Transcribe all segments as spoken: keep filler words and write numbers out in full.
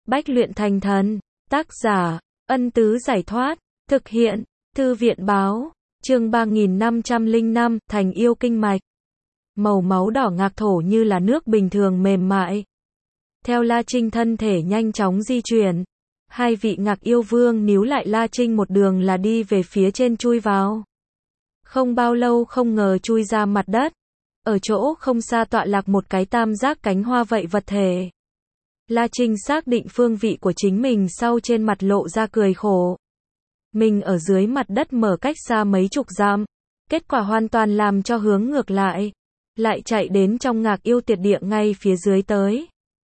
Bách luyện thành thần. Tác giả, Ân Tứ Giải Thoát. Thực hiện, Thư viện Báo. Chương ba nghìn năm trăm lẻ năm, Thành yêu kinh mạch. Màu máu đỏ ngạc thổ như là nước bình thường mềm mại. Theo La Trinh thân thể nhanh chóng di chuyển, hai vị ngạc yêu vương níu lại La Trinh một đường là đi về phía trên chui vào. Không bao lâu không ngờ chui ra mặt đất. Ở chỗ không xa tọa lạc một cái tam giác cánh hoa vậy vật thể. La Trinh xác định phương vị của chính mình sau trên mặt lộ ra cười khổ. Mình ở dưới mặt đất mở cách xa mấy chục dặm, kết quả hoàn toàn làm cho hướng ngược lại, lại chạy đến trong ngạc yêu tiệt địa ngay phía dưới tới.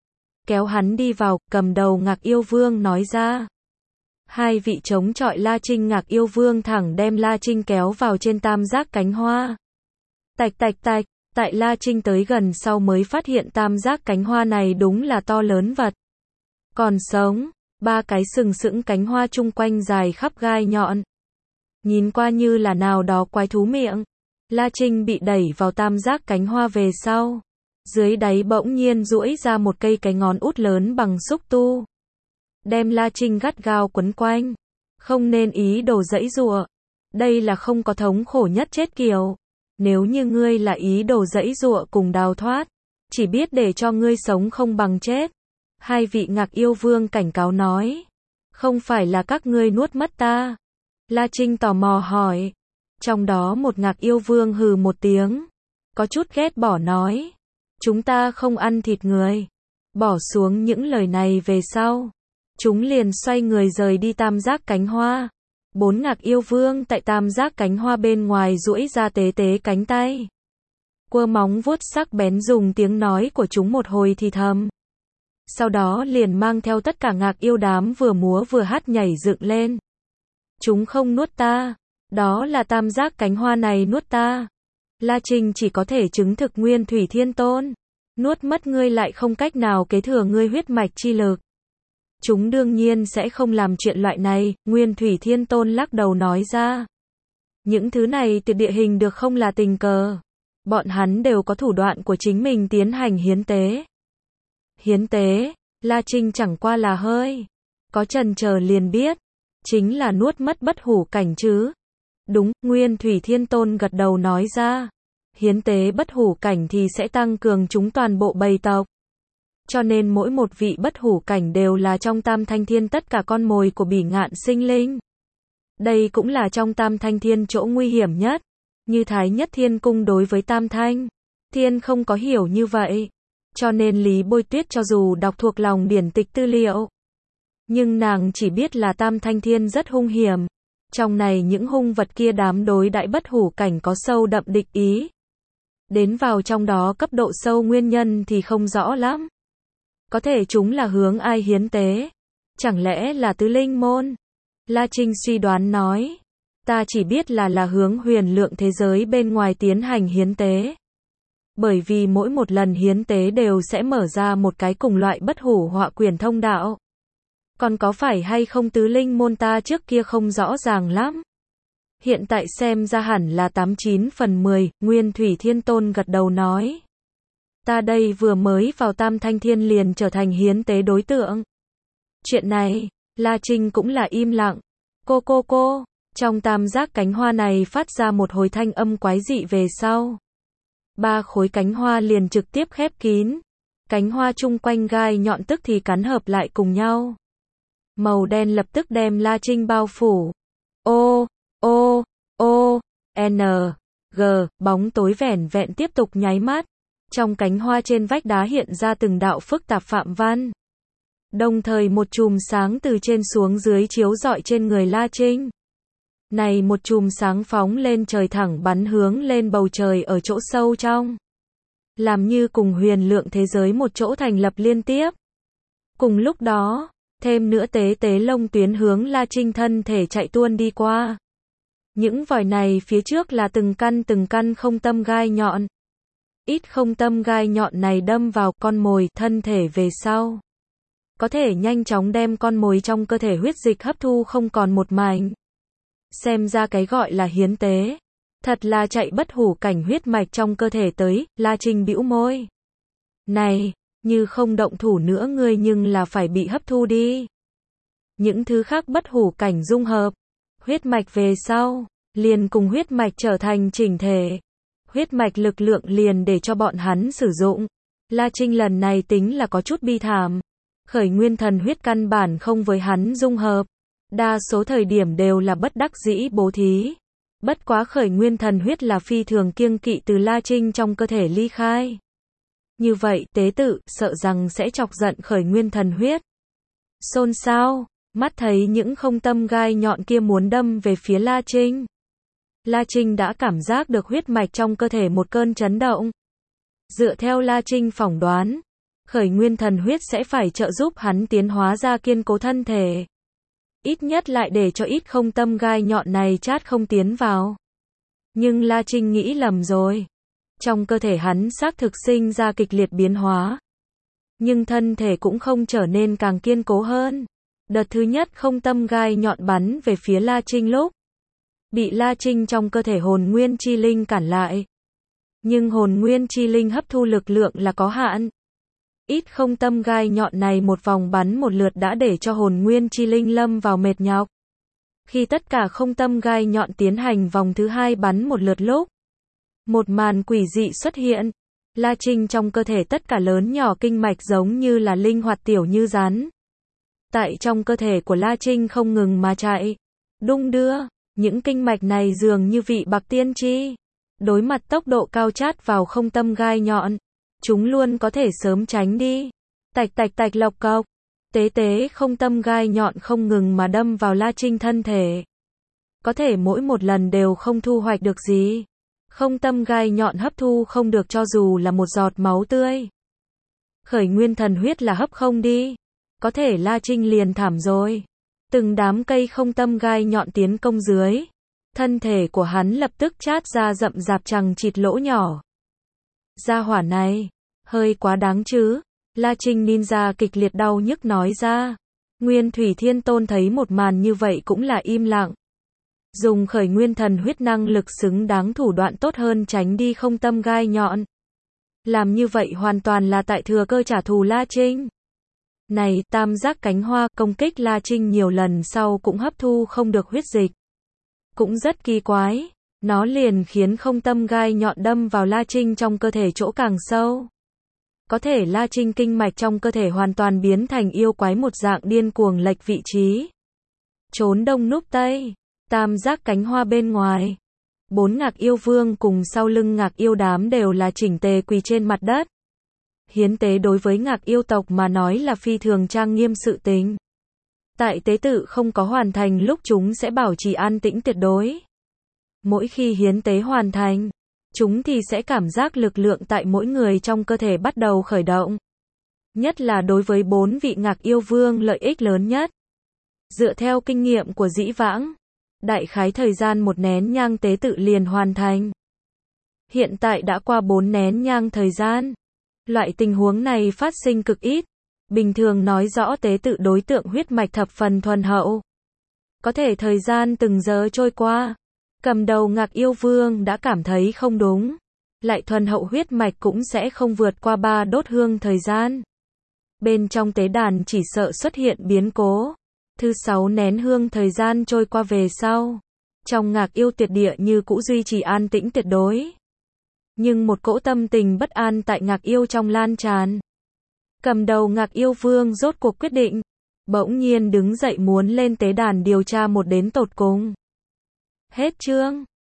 Kéo hắn đi vào, cầm đầu ngạc yêu vương nói ra. Hai vị chống chọi La Trinh ngạc yêu vương thẳng đem La Trinh kéo vào trên tam giác cánh hoa. Tạch tạch tạch, tại La Trinh tới gần sau mới phát hiện tam giác cánh hoa này đúng là to lớn vật. Còn sống, ba cái sừng sững cánh hoa chung quanh dài khắp gai nhọn. Nhìn qua như là nào đó quái thú miệng. La Trinh bị đẩy vào tam giác cánh hoa về sau. Dưới đáy bỗng nhiên duỗi ra một cây cái ngón út lớn bằng xúc tu. Đem La Trinh gắt gao quấn quanh. Không nên ý đồ giãy giụa. Đây là không có thống khổ nhất chết kiểu. Nếu như ngươi là ý đồ giãy giụa cùng đào thoát, chỉ biết để cho ngươi sống không bằng chết. Hai vị ngạc yêu vương cảnh cáo nói. Không phải là các ngươi nuốt mất ta. La Trinh tò mò hỏi. Trong đó một ngạc yêu vương hừ một tiếng. Có chút ghét bỏ nói. Chúng ta không ăn thịt người. Bỏ xuống những lời này về sau. Chúng liền xoay người rời đi tam giác cánh hoa. Bốn ngạc yêu vương tại tam giác cánh hoa bên ngoài duỗi ra tế tế cánh tay. Quơ móng vuốt sắc bén dùng tiếng nói của chúng một hồi thì thầm. Sau đó liền mang theo tất cả ngạc yêu đám vừa múa vừa hát nhảy dựng lên. Chúng không nuốt ta. Đó là tam giác cánh hoa này nuốt ta. La Trinh chỉ có thể chứng thực Nguyên Thủy Thiên Tôn. Nuốt mất ngươi lại không cách nào kế thừa ngươi huyết mạch chi lực. Chúng đương nhiên sẽ không làm chuyện loại này, Nguyên Thủy Thiên Tôn lắc đầu nói ra. Những thứ này từ địa hình được không là tình cờ. Bọn hắn đều có thủ đoạn của chính mình tiến hành hiến tế. Hiến tế, La Trinh chẳng qua là hơi. Có chần chờ liền biết. Chính là nuốt mất bất hủ cảnh chứ. Đúng, Nguyên Thủy Thiên Tôn gật đầu nói ra. Hiến tế bất hủ cảnh thì sẽ tăng cường chúng toàn bộ bầy tộc. Cho nên mỗi một vị bất hủ cảnh đều là trong tam thanh thiên tất cả con mồi của bỉ ngạn sinh linh. Đây cũng là trong tam thanh thiên chỗ nguy hiểm nhất. Như Thái Nhất Thiên Cung đối với tam thanh thiên không có hiểu như vậy. Cho nên Lý Bôi Tuyết cho dù đọc thuộc lòng điển tịch tư liệu. Nhưng nàng chỉ biết là tam thanh thiên rất hung hiểm. Trong này những hung vật kia đám đối đãi bất hủ cảnh có sâu đậm địch ý. Đến vào trong đó cấp độ sâu nguyên nhân thì không rõ lắm. Có thể chúng là hướng ai hiến tế? Chẳng lẽ là tứ linh môn? La Trinh suy đoán nói. Ta chỉ biết là là hướng huyền lượng thế giới bên ngoài tiến hành hiến tế. Bởi vì mỗi một lần hiến tế đều sẽ mở ra một cái cùng loại bất hủ họa quyền thông đạo. Còn có phải hay không tứ linh môn ta trước kia không rõ ràng lắm. Hiện tại xem ra hẳn là tám chín phần mười, Nguyên Thủy Thiên Tôn gật đầu nói. Ta đây vừa mới vào tam thanh thiên liền trở thành hiến tế đối tượng. Chuyện này, La Trinh cũng là im lặng. Cô cô cô, trong tam giác cánh hoa này phát ra một hồi thanh âm quái dị về sau. Ba khối cánh hoa liền trực tiếp khép kín. Cánh hoa chung quanh gai nhọn tức thì cắn hợp lại cùng nhau. Màu đen lập tức đem La Trinh bao phủ. O, O, O, N, G, bóng tối vẻn vẹn tiếp tục nháy mắt. Trong cánh hoa trên vách đá hiện ra từng đạo phức tạp phạm văn. Đồng thời một chùm sáng từ trên xuống dưới chiếu rọi trên người La Trinh. Này một chùm sáng phóng lên trời thẳng bắn hướng lên bầu trời ở chỗ sâu trong. Làm như cùng huyền lượng thế giới một chỗ thành lập liên tiếp. Cùng lúc đó, thêm nữa tế tế lông tuyến hướng La Trinh thân thể chạy tuôn đi qua. Những vòi này phía trước là từng căn từng căn không tâm gai nhọn. Ít không tâm gai nhọn này đâm vào con mồi thân thể về sau. Có thể nhanh chóng đem con mồi trong cơ thể huyết dịch hấp thu không còn một mảnh. Xem ra cái gọi là hiến tế. Thật là chạy bất hủ cảnh huyết mạch trong cơ thể tới, La Trinh bĩu môi. Này, Như không động thủ nữa ngươi nhưng là phải bị hấp thu đi. Những thứ khác bất hủ cảnh dung hợp. Huyết mạch về sau, liền cùng huyết mạch trở thành chỉnh thể. Huyết mạch lực lượng liền để cho bọn hắn sử dụng. La Trinh lần này tính là có chút bi thảm. Khởi nguyên thần huyết căn bản không với hắn dung hợp. Đa số thời điểm đều là bất đắc dĩ bố thí. Bất quá khởi nguyên thần huyết là phi thường kiêng kỵ từ La Trinh trong cơ thể ly khai. Như vậy tế tự sợ rằng sẽ chọc giận khởi nguyên thần huyết. Xôn xao, mắt thấy những không tâm gai nhọn kia muốn đâm về phía La Trinh. La Trinh đã cảm giác được huyết mạch trong cơ thể một cơn chấn động. Dựa theo La Trinh phỏng đoán, khởi nguyên thần huyết sẽ phải trợ giúp hắn tiến hóa ra kiên cố thân thể. Ít nhất lại để cho ít không tâm gai nhọn này chát không tiến vào. Nhưng La Trinh nghĩ lầm rồi. Trong cơ thể hắn xác thực sinh ra kịch liệt biến hóa. Nhưng thân thể cũng không trở nên càng kiên cố hơn. Đợt thứ nhất không tâm gai nhọn bắn về phía La Trinh lúc. Bị La Trinh trong cơ thể hồn nguyên chi linh cản lại. Nhưng hồn nguyên chi linh hấp thu lực lượng là có hạn. Ít không tâm gai nhọn này một vòng bắn một lượt đã để cho hồn nguyên chi linh lâm vào mệt nhọc. Khi tất cả không tâm gai nhọn tiến hành vòng thứ hai bắn một lượt lúc. Một màn quỷ dị xuất hiện. La Trinh trong cơ thể tất cả lớn nhỏ kinh mạch giống như là linh hoạt tiểu như rắn. Tại trong cơ thể của La Trinh không ngừng mà chạy. Đung đưa. Những kinh mạch này dường như vị bạc tiên tri. Đối mặt tốc độ cao chát vào không tâm gai nhọn. Chúng luôn có thể sớm tránh đi. Tạch tạch tạch lộc cộc. Tế tế không tâm gai nhọn không ngừng mà đâm vào La Trinh thân thể. Có thể mỗi một lần đều không thu hoạch được gì. Không tâm gai nhọn hấp thu không được cho dù là một giọt máu tươi. Khởi nguyên thần huyết là hấp không đi. Có thể La Trinh liền thảm rồi. Từng đám cây không tâm gai nhọn tiến công dưới. Thân thể của hắn lập tức chát ra rậm rạp chằng chịt lỗ nhỏ. Gia hỏa này, hơi quá đáng chứ. La Trinh ninja kịch liệt đau nhức nói ra. Nguyên Thủy Thiên Tôn thấy một màn như vậy cũng là im lặng. Dùng khởi nguyên thần huyết năng lực xứng đáng thủ đoạn tốt hơn tránh đi không tâm gai nhọn. Làm như vậy hoàn toàn là tại thừa cơ trả thù La Trinh. Này, tam giác cánh hoa công kích La Trinh nhiều lần sau cũng hấp thu không được huyết dịch. Cũng rất kỳ quái. Nó liền khiến không tâm gai nhọn đâm vào La Trinh trong cơ thể chỗ càng sâu. Có thể La Trinh kinh mạch trong cơ thể hoàn toàn biến thành yêu quái một dạng điên cuồng lệch vị trí. Trốn đông núp tây. Tam giác cánh hoa bên ngoài. Bốn ngạc yêu vương cùng sau lưng ngạc yêu đám đều là chỉnh tề quỳ trên mặt đất. Hiến tế đối với ngạc yêu tộc mà nói là phi thường trang nghiêm sự tình. Tại tế tự không có hoàn thành lúc chúng sẽ bảo trì an tĩnh tuyệt đối. Mỗi khi hiến tế hoàn thành, chúng thì sẽ cảm giác lực lượng tại mỗi người trong cơ thể bắt đầu khởi động. Nhất là đối với bốn vị ngạc yêu vương lợi ích lớn nhất. Dựa theo kinh nghiệm của dĩ vãng, đại khái thời gian một nén nhang tế tự liền hoàn thành. Hiện tại đã qua bốn nén nhang thời gian. Loại tình huống này phát sinh cực ít. Bình thường nói rõ tế tự đối tượng huyết mạch thập phần thuần hậu. Có thể thời gian từng giờ trôi qua. Cầm đầu ngạc yêu vương đã cảm thấy không đúng. Lại thuần hậu huyết mạch cũng sẽ không vượt qua ba đốt hương thời gian. Bên trong tế đàn chỉ sợ xuất hiện biến cố. Thứ sáu nén hương thời gian trôi qua về sau. Trong ngạc yêu tuyệt địa như cũ duy trì an tĩnh tuyệt đối. Nhưng một cỗ tâm tình bất an tại ngạc yêu trong lan tràn. Cầm đầu ngạc yêu vương rốt cuộc quyết định. Bỗng nhiên đứng dậy muốn lên tế đàn điều tra một đến tột cùng. Hết chương.